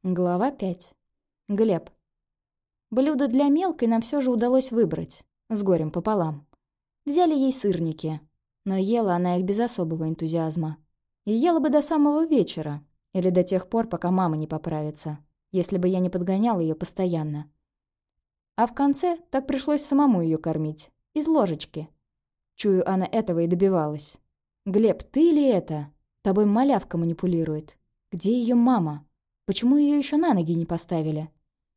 Глава 5. Глеб. Блюдо для мелкой нам все же удалось выбрать, с горем пополам. Взяли ей сырники, но ела она их без особого энтузиазма. И ела бы до самого вечера, или до тех пор, пока мама не поправится, если бы я не подгонял ее постоянно. А в конце так пришлось самому ее кормить, из ложечки. Чую, она этого и добивалась. «Глеб, ты ли это? Тобой малявка манипулирует. Где ее мама? Почему ее еще на ноги не поставили?»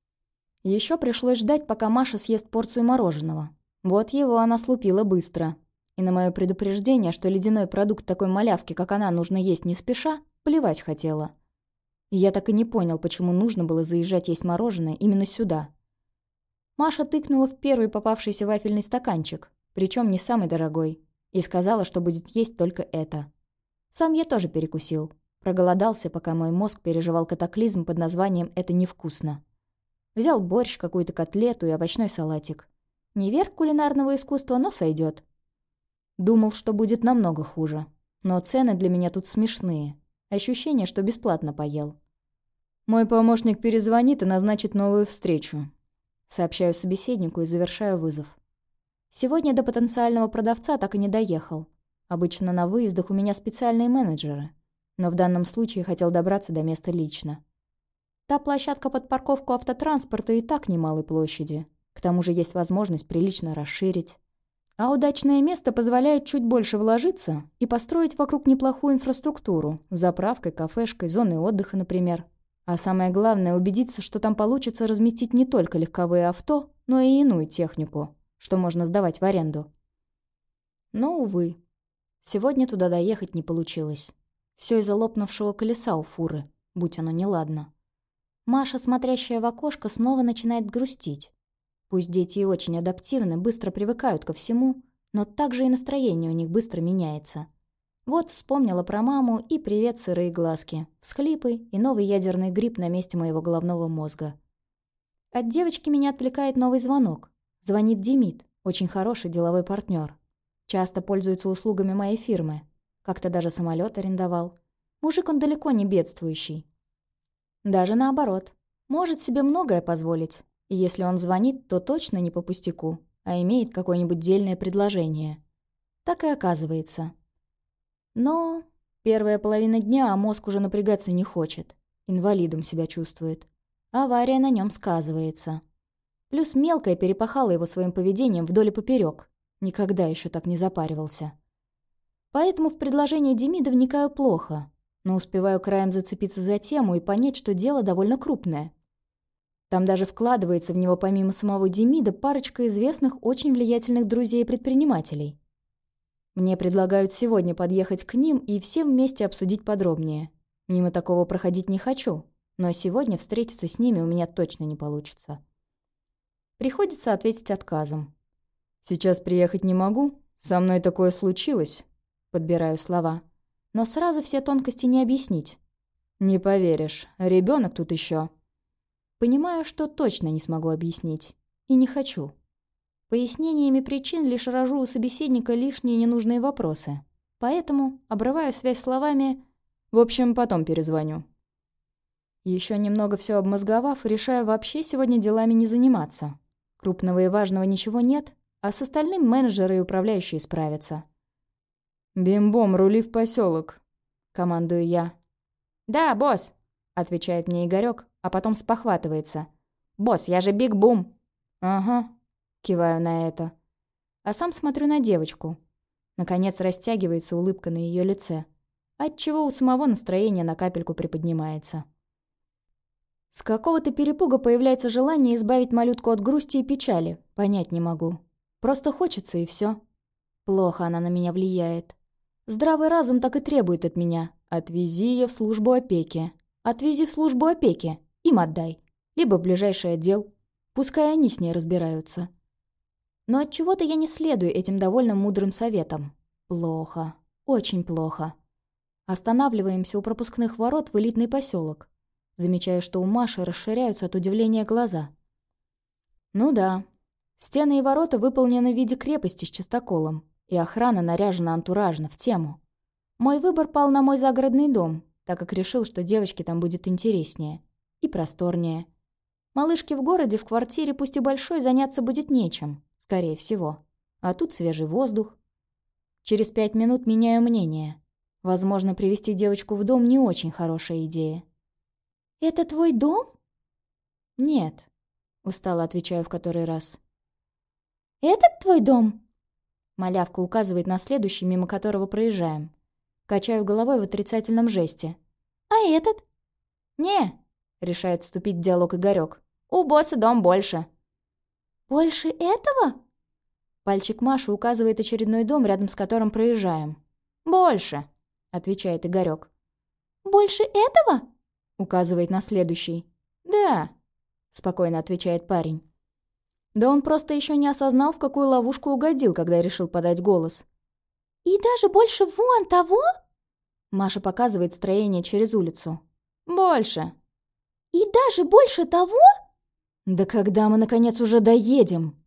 Еще пришлось ждать, пока Маша съест порцию мороженого. Вот его она слупила быстро. И на мое предупреждение, что ледяной продукт такой малявки, как она, нужно есть не спеша, плевать хотела. И я так и не понял, почему нужно было заезжать есть мороженое именно сюда. Маша тыкнула в первый попавшийся вафельный стаканчик, причем не самый дорогой, и сказала, что будет есть только это. Сам я тоже перекусил. Проголодался, пока мой мозг переживал катаклизм под названием «это невкусно». Взял борщ, какую-то котлету и овощной салатик. Не верх кулинарного искусства, но сойдет. Думал, что будет намного хуже. Но цены для меня тут смешные. Ощущение, что бесплатно поел. «Мой помощник перезвонит и назначит новую встречу», — сообщаю собеседнику и завершаю вызов. Сегодня до потенциального продавца так и не доехал. Обычно на выездах у меня специальные менеджеры. Но в данном случае хотел добраться до места лично. Та площадка под парковку автотранспорта и так немалой площади. К тому же есть возможность прилично расширить. А удачное место позволяет чуть больше вложиться и построить вокруг неплохую инфраструктуру. С заправкой, кафешкой, зоной отдыха, например. А самое главное, убедиться, что там получится разместить не только легковые авто, но и иную технику, что можно сдавать в аренду. Но, увы, сегодня туда доехать не получилось. Все из-за лопнувшего колеса у фуры, будь оно неладно. Маша, смотрящая в окошко, снова начинает грустить. Пусть дети и очень адаптивны, быстро привыкают ко всему, но также и настроение у них быстро меняется. Вот вспомнила про маму и привет сырые глазки, всхлипы и новый ядерный гриб на месте моего головного мозга. От девочки меня отвлекает новый звонок. Звонит Демид, очень хороший деловой партнер. Часто пользуется услугами моей фирмы. Как-то даже самолет арендовал. Мужик он далеко не бедствующий. Даже наоборот. Может себе многое позволить. И если он звонит, то точно не по пустяку, а имеет какое-нибудь дельное предложение. Так и оказывается. Но первая половина дня, а мозг уже напрягаться не хочет. Инвалидом себя чувствует. Авария на нем сказывается. Плюс мелкая перепахала его своим поведением вдоль и поперек. Никогда еще так не запаривался. Поэтому в предложение Демида вникаю плохо, но успеваю краем зацепиться за тему и понять, что дело довольно крупное. Там даже вкладывается в него помимо самого Демида парочка известных очень влиятельных друзей и предпринимателей. Мне предлагают сегодня подъехать к ним и все вместе обсудить подробнее. Мимо такого проходить не хочу, но сегодня встретиться с ними у меня точно не получится. Приходится ответить отказом. «Сейчас приехать не могу, со мной такое случилось», — подбираю слова. Но сразу все тонкости не объяснить. «Не поверишь, ребенок тут еще. Понимаю, что точно не смогу объяснить. И не хочу. Пояснениями причин лишь рожу у собеседника лишние ненужные вопросы. Поэтому обрываю связь словами «в общем, потом перезвоню». Еще немного все обмозговав, решаю вообще сегодня делами не заниматься. Крупного и важного ничего нет, а с остальным менеджеры и управляющие справятся. «Бим-бом, рули в поселок», — командую я. «Да, босс», — отвечает мне Игорёк, а потом спохватывается. «Босс, я же Биг Бум». «Ага», — киваю на это. А сам смотрю на девочку. Наконец растягивается улыбка на ее лице, отчего у самого настроение на капельку приподнимается. С какого-то перепуга появляется желание избавить малютку от грусти и печали. Понять не могу. Просто хочется, и все. Плохо она на меня влияет. Здравый разум так и требует от меня. Отвези ее в службу опеки. Отвези в службу опеки. Им отдай. Либо в ближайший отдел. Пускай они с ней разбираются. Но от чего то я не следую этим довольно мудрым советам. Плохо. Очень плохо. Останавливаемся у пропускных ворот в элитный поселок. Замечаю, что у Маши расширяются от удивления глаза. Ну да. Стены и ворота выполнены в виде крепости с чистоколом. И охрана наряжена антуражно, в тему. Мой выбор пал на мой загородный дом, так как решил, что девочке там будет интереснее. и просторнее. Малышке в городе в квартире, пусть и большой, заняться будет нечем, скорее всего. А тут свежий воздух. Через 5 минут меняю мнение. Возможно, привести девочку в дом не очень хорошая идея. «Это твой дом?» «Нет», — устало отвечаю в который раз. «Этот твой дом?» Малявка указывает на следующий, мимо которого проезжаем. Качаю головой в отрицательном жесте. «А этот?» «Не», — решает вступить в диалог Игорёк. «У босса дом больше». «Больше этого?» Пальчик Маши указывает очередной дом, рядом с которым проезжаем. «Больше», — отвечает Игорёк. «Больше этого?» — указывает на следующий. «Да», — спокойно отвечает парень. Да он просто еще не осознал, в какую ловушку угодил, когда решил подать голос. «И даже больше вон того?» Маша показывает строение через улицу. «Больше». «И даже больше того?» «Да когда мы, наконец, уже доедем?»